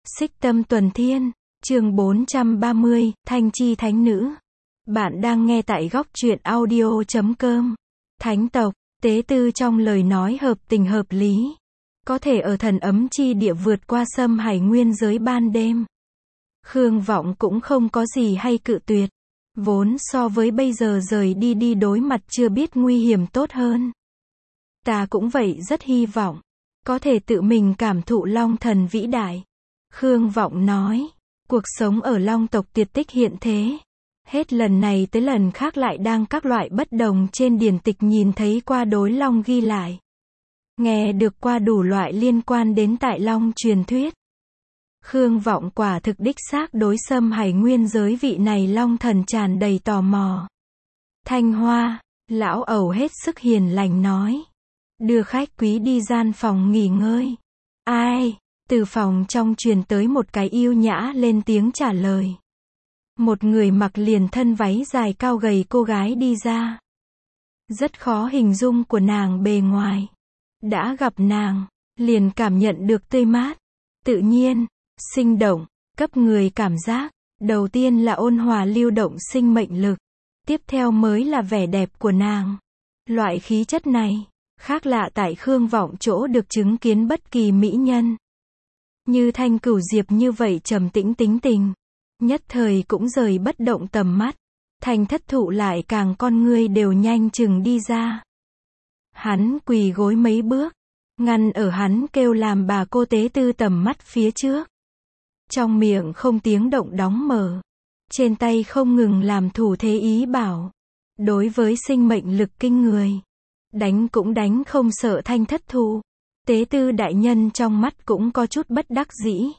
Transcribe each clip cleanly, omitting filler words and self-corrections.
Xích Tâm Tuần Thiên, chương 430, Thanh Chi Thánh Nữ. Bạn đang nghe tại góc truyện audio.com. Thánh tộc, tế tư trong lời nói hợp tình hợp lý. Có thể ở thần ấm chi địa vượt qua xâm hải nguyên giới ban đêm. Khương Vọng cũng không có gì hay cự tuyệt. Vốn so với bây giờ rời đi đối mặt chưa biết nguy hiểm tốt hơn. Ta cũng vậy, rất hy vọng có thể tự mình cảm thụ Long Thần vĩ đại. Khương Vọng nói, cuộc sống ở Long tộc tuyệt tích hiện thế. Hết lần này tới lần khác lại đang các loại bất đồng trên điển tịch nhìn thấy qua đối Long ghi lại. Nghe được qua đủ loại liên quan đến tại Long truyền thuyết. Khương Vọng quả thực đích xác đối xâm hải nguyên giới vị này Long Thần tràn đầy tò mò. Thanh Hoa, lão ẩu hết sức hiền lành nói. Đưa khách quý đi gian phòng nghỉ ngơi. Ai? Từ phòng trong truyền tới một cái yêu nhã lên tiếng trả lời. Một người mặc liền thân váy dài cao gầy cô gái đi ra. Rất khó hình dung của nàng bề ngoài. Đã gặp nàng, liền cảm nhận được tươi mát, tự nhiên, sinh động, cấp người cảm giác. Đầu tiên là ôn hòa lưu động sinh mệnh lực. Tiếp theo mới là vẻ đẹp của nàng. Loại khí chất này, khác lạ tại Khương Vọng chỗ được chứng kiến bất kỳ mỹ nhân. Như Thanh Cửu Diệp như vậy trầm tĩnh tính tình. Nhất thời cũng rời bất động tầm mắt. Thành Thất Thụ lại càng con ngươi đều nhanh chừng đi ra. Hắn quỳ gối mấy bước. Ngăn ở hắn kêu làm bà cô tế tư tầm mắt phía trước. Trong miệng không tiếng động đóng mở. Trên tay không ngừng làm thủ thế ý bảo. Đối với sinh mệnh lực kinh người. Đánh cũng đánh không sợ Thanh Thất Thụ. Tế tư đại nhân trong mắt cũng có chút bất đắc dĩ.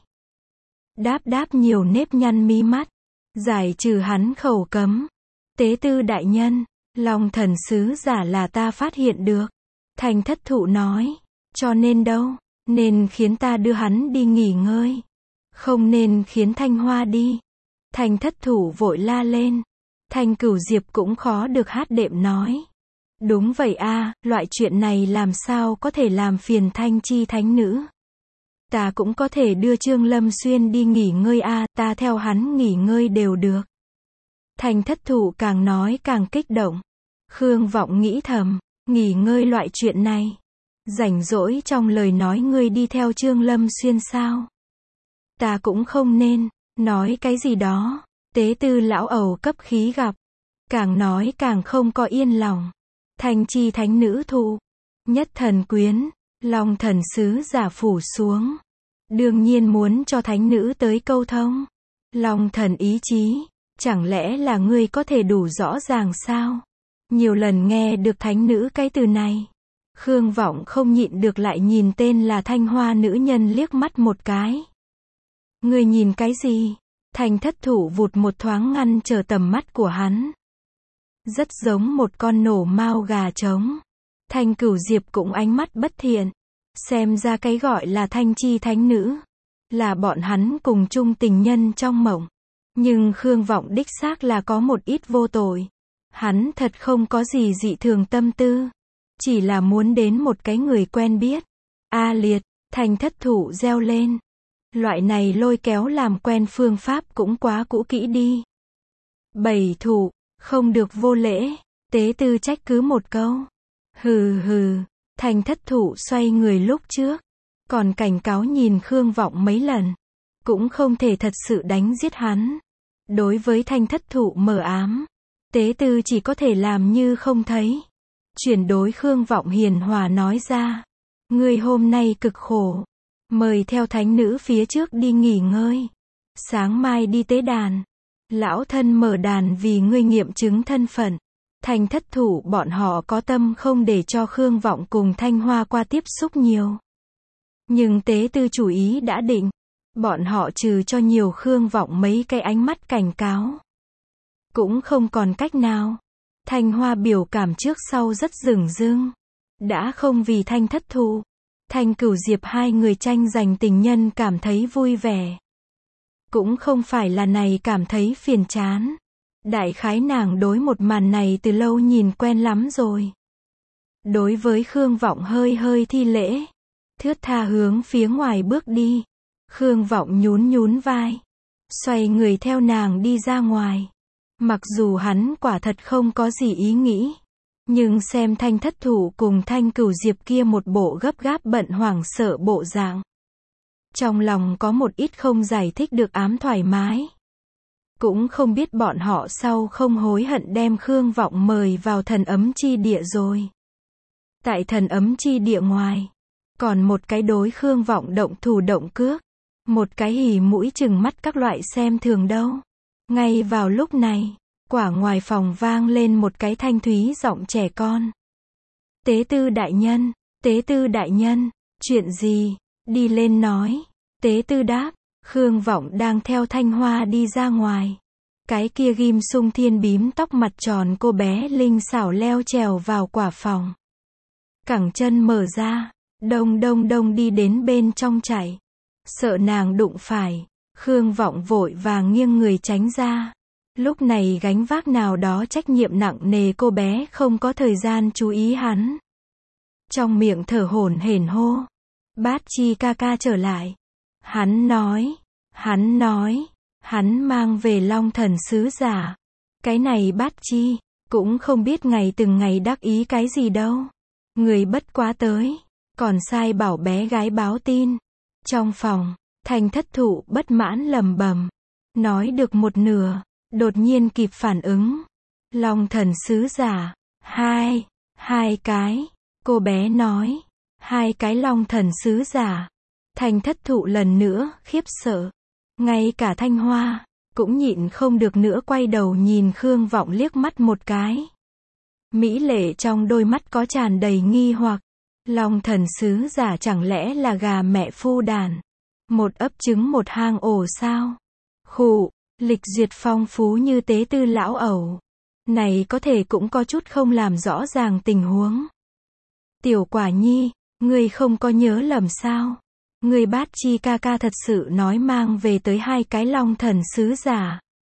Đáp nhiều nếp nhăn mí mắt. Giải trừ hắn khẩu cấm. Tế tư đại nhân, Long Thần sứ giả là ta phát hiện được. Thanh Thất Thụ nói. Cho nên đâu, nên khiến ta đưa hắn đi nghỉ ngơi. Không nên khiến Thanh Hoa đi. Thanh Thất Thụ vội la lên. Thanh Cửu Diệp cũng khó được hát đệm nói. Đúng vậy a, loại chuyện này làm sao có thể làm phiền Thanh Chi Thánh Nữ. Ta cũng có thể đưa Trương Lâm Xuyên đi nghỉ ngơi a, ta theo hắn nghỉ ngơi đều được. Thanh Thất Thụ càng nói càng kích động. Khương Vọng nghĩ thầm, nghỉ ngơi loại chuyện này. Rảnh rỗi trong lời nói ngươi đi theo Trương Lâm Xuyên sao? Ta cũng không nên, nói cái gì đó. Tế tư lão ẩu cấp khí gặp. Càng nói càng không có yên lòng. Thanh Chi Thánh Nữ thụ. Nhất thần quyến. Long Thần sứ giả phủ xuống. Đương nhiên muốn cho Thánh Nữ tới câu thông. Long Thần ý chí. Chẳng lẽ là ngươi có thể đủ rõ ràng sao? Nhiều lần nghe được Thánh Nữ cái từ này. Khương Vọng không nhịn được lại nhìn tên là Thanh Hoa nữ nhân liếc mắt một cái. Ngươi nhìn cái gì? Thanh Thất Thụ vụt một thoáng ngăn trở tầm mắt của hắn. Rất giống một con nổ mao gà trống. Thanh Cửu Diệp cũng ánh mắt bất thiện. Xem ra cái gọi là Thanh Chi Thánh Nữ. Là bọn hắn cùng chung tình nhân trong mộng. Nhưng Khương Vọng đích xác là có một ít vô tội. Hắn thật không có gì dị thường tâm tư. Chỉ là muốn đến một cái người quen biết. A liệt, Thanh Thất Thụ reo lên. Loại này lôi kéo làm quen phương pháp cũng quá cũ kỹ đi. Bảy Thụ, không được vô lễ. Tế tư trách cứ một câu. Hừ, Thanh Thất Thụ xoay người lúc trước. Còn cảnh cáo nhìn Khương Vọng mấy lần. Cũng không thể thật sự đánh giết hắn. Đối với Thanh Thất Thụ mờ ám. Tế tư chỉ có thể làm như không thấy. Chuyển đối Khương Vọng hiền hòa nói ra. Ngươi hôm nay cực khổ. Mời theo Thánh Nữ phía trước đi nghỉ ngơi. Sáng mai đi tế đàn. Lão thân mở đàn vì ngươi nghiệm chứng thân phận. Thanh Thất Thụ bọn họ có tâm không để cho Khương Vọng cùng Thanh Hoa qua tiếp xúc nhiều. Nhưng tế tư chủ ý đã định. Bọn họ trừ cho nhiều Khương Vọng mấy cái ánh mắt cảnh cáo. Cũng không còn cách nào. Thanh Hoa biểu cảm trước sau rất rừng rưng. Đã không vì Thanh Thất Thụ, Thanh Cửu Diệp hai người tranh giành tình nhân cảm thấy vui vẻ. Cũng không phải là này cảm thấy phiền chán. Đại khái nàng đối một màn này từ lâu nhìn quen lắm rồi. Đối với Khương Vọng hơi thi lễ. Thướt tha hướng phía ngoài bước đi. Khương Vọng nhún nhún vai, xoay người theo nàng đi ra ngoài. Mặc dù hắn quả thật không có gì ý nghĩ, nhưng xem Thanh Thất Thụ cùng Thanh Cửu Diệp kia một bộ gấp gáp bận hoảng sợ bộ dạng, trong lòng có một ít không giải thích được ám thoải mái. Cũng không biết bọn họ sau không hối hận đem Khương Vọng mời vào thần ấm chi địa rồi. Tại thần ấm chi địa ngoài, còn một cái đối Khương Vọng động thủ động cước, một cái hỉ mũi chừng mắt các loại xem thường đâu. Ngay vào lúc này, quả ngoài phòng vang lên một cái thanh thúy giọng trẻ con. Tế tư đại nhân, tế tư đại nhân, chuyện gì, đi lên nói. Tế tư đáp, Khương Vọng đang theo Thanh Hoa đi ra ngoài. Cái kia ghim sung thiên bím tóc mặt tròn cô bé linh xảo leo trèo vào quả phòng. Cẳng chân mở ra, đông đông đông đi đến bên trong chạy. Sợ nàng đụng phải, Khương Vọng vội vàng nghiêng người tránh ra. Lúc này gánh vác nào đó trách nhiệm nặng nề cô bé không có thời gian chú ý hắn. Trong miệng thở hổn hển hô. Bát Chi ca ca trở lại. Hắn nói, hắn mang về Long Thần sứ giả. Cái này Bát Chi, cũng không biết ngày từng ngày đắc ý cái gì đâu. Người bất quá tới, còn sai bảo bé gái báo tin. Trong phòng, Thanh Thất Thụ bất mãn lầm bầm. Nói được một nửa, đột nhiên kịp phản ứng. Long Thần sứ giả, hai cái, cô bé nói. 2 cái Long Thần sứ giả. Thanh Thất Thụ lần nữa, khiếp sợ. Ngay cả Thanh Hoa, cũng nhịn không được nữa quay đầu nhìn Khương Vọng liếc mắt một cái. Mỹ lệ trong đôi mắt có tràn đầy nghi hoặc. Long Thần sứ giả chẳng lẽ là gà mẹ phu đàn? Một ấp trứng một hang ổ sao? Khụ, lịch duyệt phong phú như tế tư lão ẩu. Này có thể cũng có chút không làm rõ ràng tình huống. Tiểu Quả Nhi, ngươi không có nhớ lầm sao? Ngươi Bát Chi ca ca thật sự nói mang về tới 2 cái Long Thần sứ giả.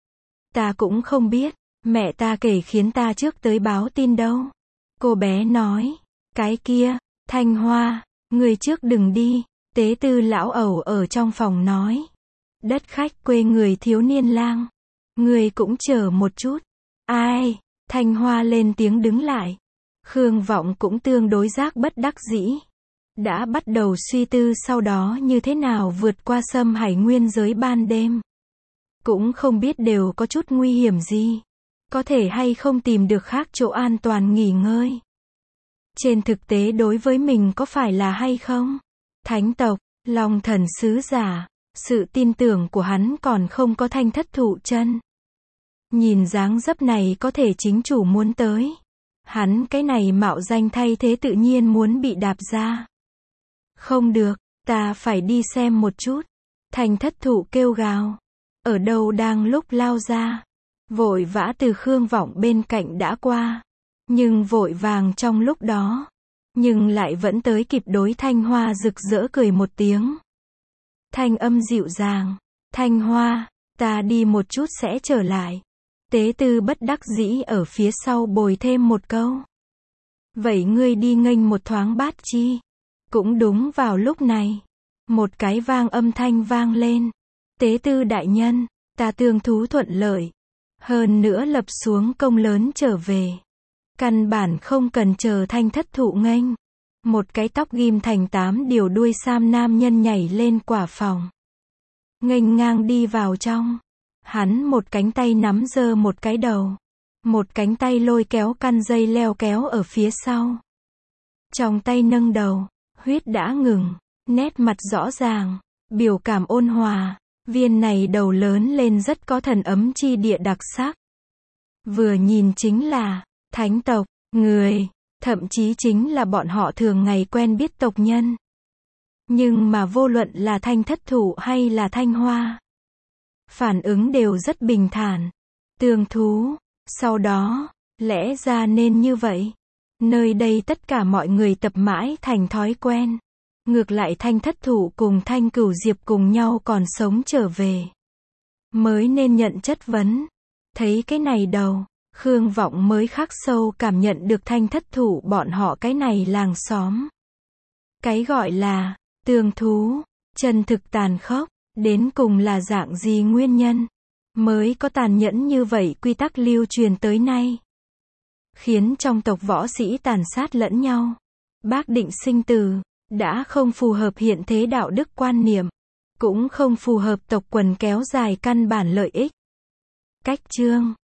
Ta cũng không biết, mẹ ta kể khiến ta trước tới báo tin đâu. Cô bé nói, cái kia, Thanh Hoa, ngươi trước đừng đi, tế tư lão ẩu ở trong phòng nói. Đất khách quê người thiếu niên lang. Ngươi cũng chờ một chút. Ai? Thanh Hoa lên tiếng đứng lại. Khương Vọng cũng tương đối giác bất đắc dĩ. Đã bắt đầu suy tư sau đó như thế nào vượt qua xâm hải nguyên giới ban đêm. Cũng không biết đều có chút nguy hiểm gì. Có thể hay không tìm được khác chỗ an toàn nghỉ ngơi. Trên thực tế đối với mình có phải là hay không? Thánh tộc, Long Thần sứ giả, sự tin tưởng của hắn còn không có Thanh Thất Thụ chân. Nhìn dáng dấp này có thể chính chủ muốn tới. Hắn cái này mạo danh thay thế tự nhiên muốn bị đạp ra. Không được, ta phải đi xem một chút. Thanh Thất Thụ kêu gào. Ở đâu đang lúc lao ra. Vội vã từ Khương Vọng bên cạnh đã qua. Nhưng vội vàng trong lúc đó. Nhưng lại vẫn tới kịp đối Thanh Hoa rực rỡ cười một tiếng. Thanh âm dịu dàng. Thanh Hoa, ta đi một chút sẽ trở lại. Tế tư bất đắc dĩ ở phía sau bồi thêm một câu. Vậy ngươi đi nghênh một thoáng Bát Chi. Cũng đúng vào lúc này. Một cái vang âm thanh vang lên. Tế tư đại nhân, ta tương thú thuận lợi. Hơn nữa lập xuống công lớn trở về. Căn bản không cần chờ Thanh Thất Thụ nghênh. Một cái tóc ghim thành 8 điều đuôi sam nam nhân nhảy lên quả phòng. Nghênh ngang đi vào trong. Hắn một cánh tay nắm giơ một cái đầu. Một cánh tay lôi kéo căn dây leo kéo ở phía sau. Trong tay nâng đầu, huyết đã ngừng, nét mặt rõ ràng, biểu cảm ôn hòa. Viên này đầu lớn lên rất có thần ấm chi địa đặc sắc. Vừa nhìn chính là thánh tộc, người, thậm chí chính là bọn họ thường ngày quen biết tộc nhân. Nhưng mà vô luận là Thanh Thất Thụ hay là Thanh Hoa, phản ứng đều rất bình thản. Tương thú, sau đó, lẽ ra nên như vậy. Nơi đây tất cả mọi người tập mãi thành thói quen. Ngược lại Thanh Thất Thụ cùng Thanh Cửu Diệp cùng nhau còn sống trở về. Mới nên nhận chất vấn. Thấy cái này đầu, Khương Vọng mới khắc sâu cảm nhận được Thanh Thất Thụ bọn họ cái này làng xóm. Cái gọi là tương thú, Chân thực tàn khốc, đến cùng là dạng gì nguyên nhân, mới có tàn nhẫn như vậy quy tắc lưu truyền tới nay. Khiến trong tộc võ sĩ tàn sát lẫn nhau. Bác định sinh tử, đã không phù hợp hiện thế đạo đức quan niệm, cũng không phù hợp tộc quần kéo dài căn bản lợi ích. Cách chương